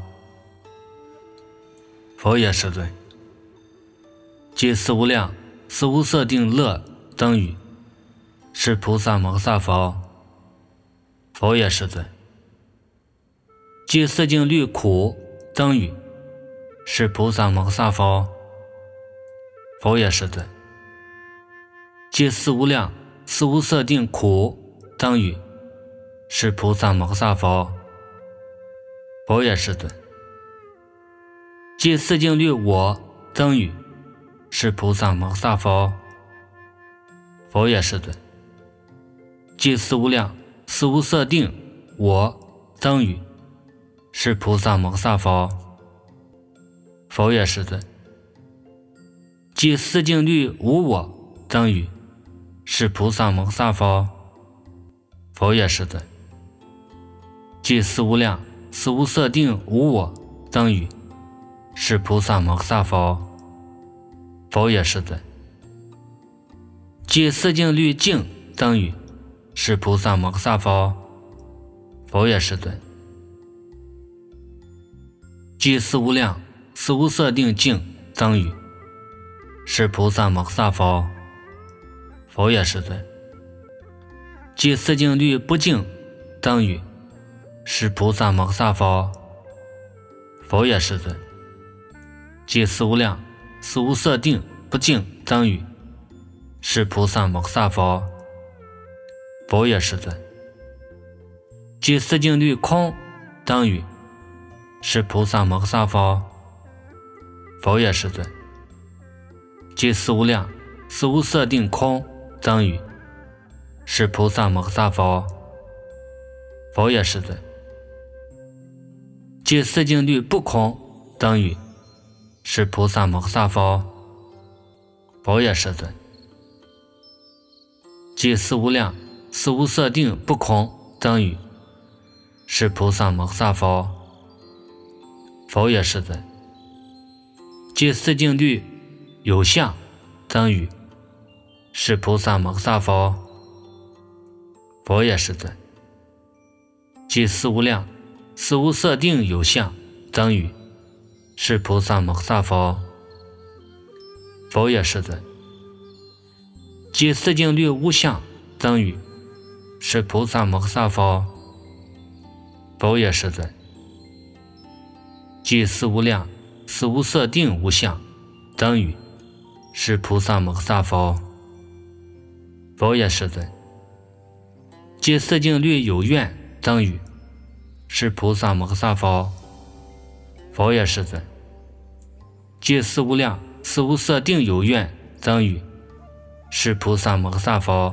佛也世尊。即四无量、四无色定乐等语，是菩萨摩诃萨佛。佛也世尊。即四静虑苦等语，是菩萨摩诃萨佛。佛也世尊。即四无量、四无色定苦等语，是菩萨摩诃萨佛。佛也世尊。即四静虑我等语，是菩萨摩诃萨佛。佛也世尊。即四无量、四无色定我等语，是菩萨摩诃萨佛。佛也世尊。即四静虑无我等语，是菩萨摩诃萨佛。佛也世尊。即四无量、四无色定无我等语，是菩萨摩诃萨佛。佛也世尊。即四静虑净等语，是菩萨摩诃萨佛。佛也世尊。即四无量、四无色定净等语，是菩萨摩诃萨佛。佛也世尊。即四静虑不净等语，是菩萨摩诃萨佛。佛也世尊。即四无量、四无色定不净等语，是菩萨摩诃萨佛。佛也世尊。即四静虑空等语，是菩萨摩诃萨佛。佛也世尊。即四无量、四无色定空等语，是菩萨摩诃萨佛。佛也世尊。即四静虑不空等语，是菩萨摩诃萨佛。佛也世尊。即四无量、四无色定不空等语，是菩萨摩诃萨佛。佛也世尊。即四静虑有相等语，是菩萨摩诃萨佛。佛也世尊。即四无量、四无色定有相等语，是菩萨摩诃萨佛。佛也世尊。即四静虑无相等语，是菩萨摩诃萨佛。佛也世尊。即四无量、四无色定无相等语，是菩萨摩诃萨佛。佛也世尊。即四静虑有愿等语，是菩萨摩诃萨佛。佛也世尊。即四无量、四无色定有愿等语，是菩萨摩诃萨佛。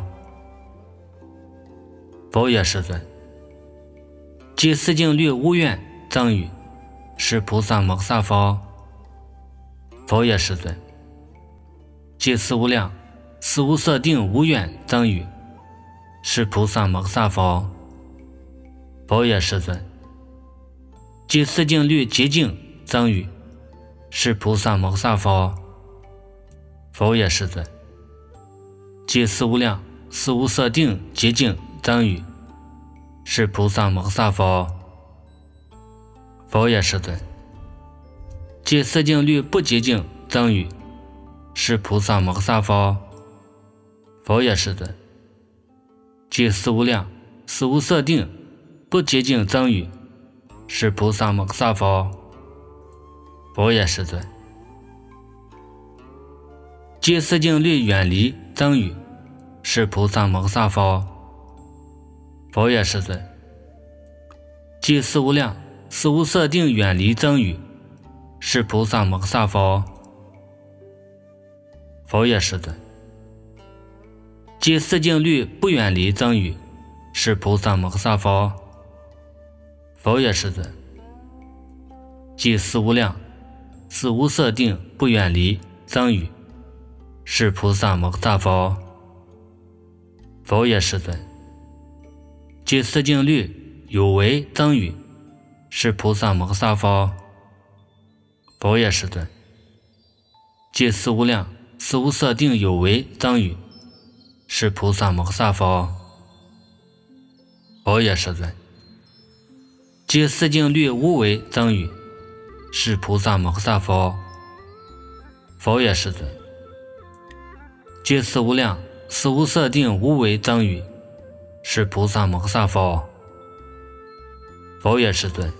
佛也世尊。即四静虑无愿等语，是菩萨摩诃萨佛。佛也世尊。即四无量、四无色定无愿等语，是菩萨摩诃萨佛。佛也世尊。即四静虑极净等语，是菩萨摩诃萨佛。佛也世尊。即四无量、四无色定极净等语，是菩萨摩诃萨佛。佛也世尊。即四静虑不极净等语，是菩萨摩诃萨佛。佛也世尊。即四无量、四无色定不极净等语，是菩萨摩诃萨佛。佛也世尊。即四静虑远离等语，是菩萨摩诃萨佛。佛也世尊。即四无量、四无色定远离等语，是菩萨摩诃萨佛。佛也世尊。即四静虑不远离等语，是菩萨摩诃萨佛。佛也世尊。即四无量、四无色定不远离等语，是菩萨摩诃萨佛。佛也世尊。即四静虑有为等语，是菩萨摩诃萨佛。 佛也世尊。即四无量、四无色定有为增语，是菩萨摩诃萨佛。佛也世尊。即四净律无为增语，是菩萨摩诃萨佛。佛也世尊。即四无量、四无色定无为增语，是菩萨摩诃萨佛。佛也世尊。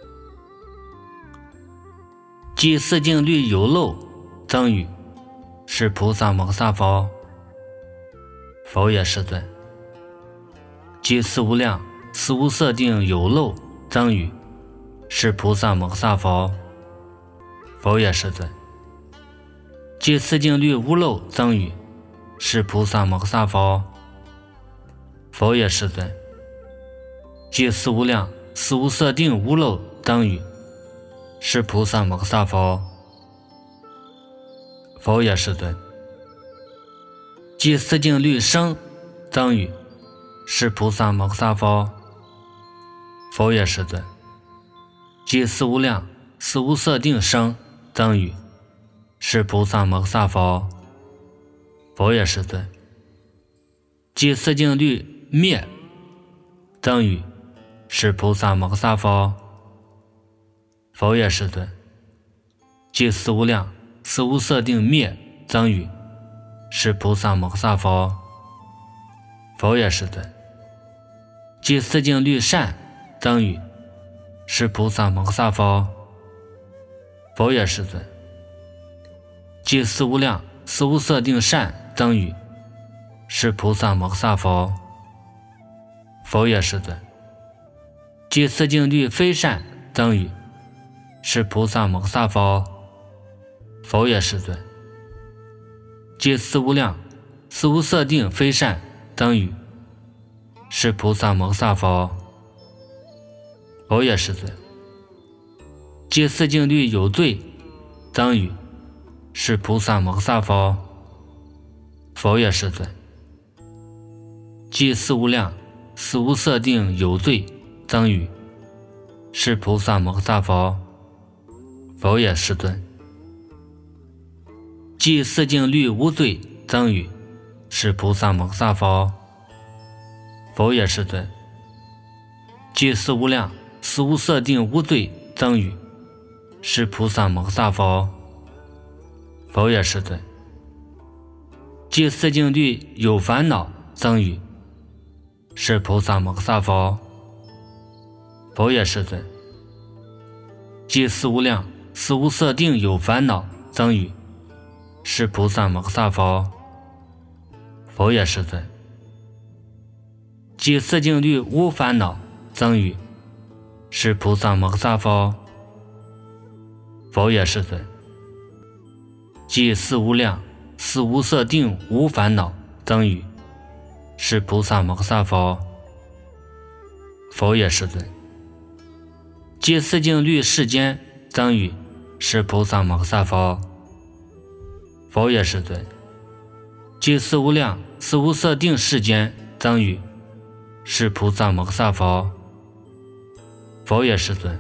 即四净律有漏增语，是菩萨摩诃萨佛。佛也世尊。即四无量、四无色定有漏增语，是菩萨摩诃萨佛。佛也世尊。即四净律无漏增语，是菩萨摩诃萨佛。佛也世尊。即四无量、四无色定无漏增语，是菩萨摩诃萨佛。佛也世尊。即四净律生增语，是菩萨摩诃萨佛。佛也世尊。即四无量、四无色定生增语，是菩萨摩诃萨佛。佛也世尊。即四净律灭增语，是菩萨摩诃萨佛。佛也世尊。即四无量、四无色定灭增语，是菩萨摩诃萨佛。佛也世尊。即四净律善增语，是菩萨摩诃萨佛。佛也世尊。即四无量、四无色定善增语，是菩萨摩诃萨佛。佛也世尊。即四净律非善增语，是菩萨摩诃萨佛。佛也世尊。即四无量、四无色定非善增语，是菩萨摩诃萨佛。佛也世尊。即四净律有罪增语，是菩萨摩诃萨佛。佛也世尊。即四无量、四无色定有罪增语，是菩萨摩诃萨佛。佛也世尊。即四净律无罪增语，是菩萨摩诃萨佛。佛也世尊。即四无量、四无色定无罪增语，是菩萨摩诃萨佛。佛也世尊。即四净律有烦恼增语，是菩萨摩诃萨佛。佛也世尊。即四无量、四无色定有烦恼增语，是菩萨摩诃萨佛。佛也世尊。即四净律无烦恼增语，是菩萨摩诃萨佛。佛也世尊。即四无量、四无色定无烦恼增语，是菩萨摩诃萨佛。佛也世尊。即四净律世间增语，是菩萨摩诃萨佛。佛也世尊。即四无量、四无色定世间增语，是菩萨摩诃萨佛。佛也世尊。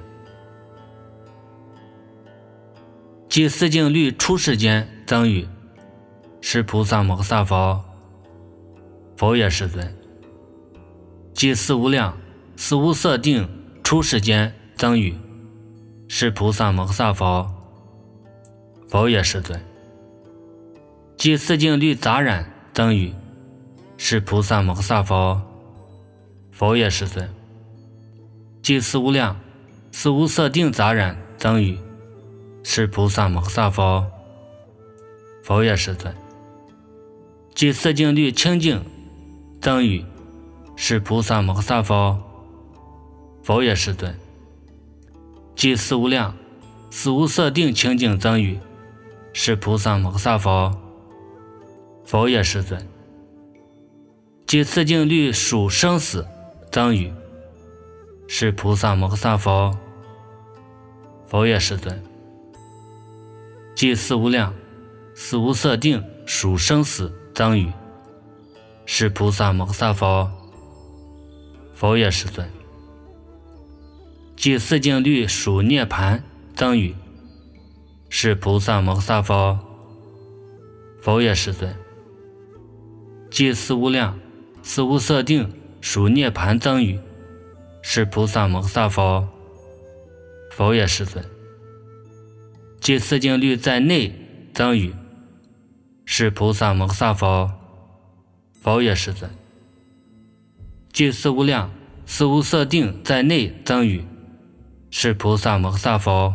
即四净律出世间增语，是菩萨摩诃萨佛。佛也世尊。即四无量、四无色定出世间增语，是菩萨摩诃萨佛。佛也世尊。即四净律杂染增语，是菩萨摩诃萨佛。佛也世尊。即四无量、四无色定杂染增语，是菩萨摩诃萨佛。佛也世尊。即四净律清净增语，是菩萨摩诃萨佛。佛也世尊。即四无量、四无色定清净增语，是菩萨摩诃萨佛。佛也世尊。即四净律属生死增语，是菩萨摩诃萨佛。佛也世尊。即四无量、四无色定属生死增语，是菩萨摩诃萨佛。佛也世尊。即四净律属涅盘增语， 是菩萨摩诃萨佛。佛也世尊。即四无量、四无色定属涅盘增语，是菩萨摩诃萨佛。佛也世尊。即四净律在内增语，是菩萨摩诃萨佛。佛也世尊。即四无量、四无色定在内增语，是菩萨摩诃萨佛。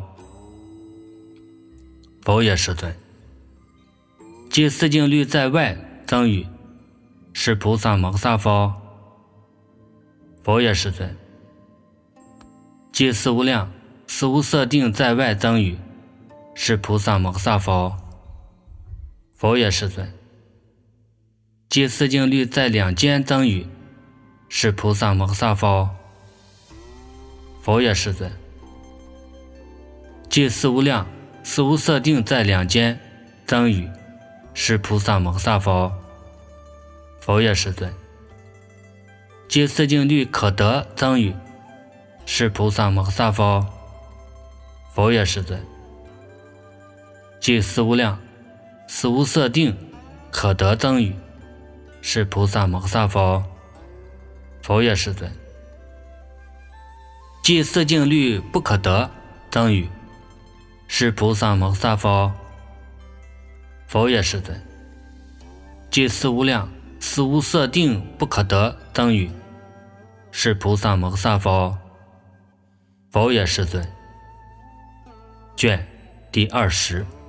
佛也世尊。即四净律在外增语，是菩萨摩诃萨佛。佛也世尊。即四无量、四无色定在外增语，是菩萨摩诃萨佛。佛也世尊。即四净律在两间增语，是菩萨摩诃萨佛。佛也世尊。即四无量、四无色定在两间增语，是菩萨摩诃萨佛。佛也世尊。即四净律可得增语，是菩萨摩诃萨佛。佛也世尊。即四无量、四无色定可得增语，是菩萨摩诃萨佛。佛也世尊。即四净律不可得增语，是菩萨摩诃萨佛。佛也世尊。即四无量、四无色定不可得增语，是菩萨摩诃萨佛。佛也世尊。卷第二十。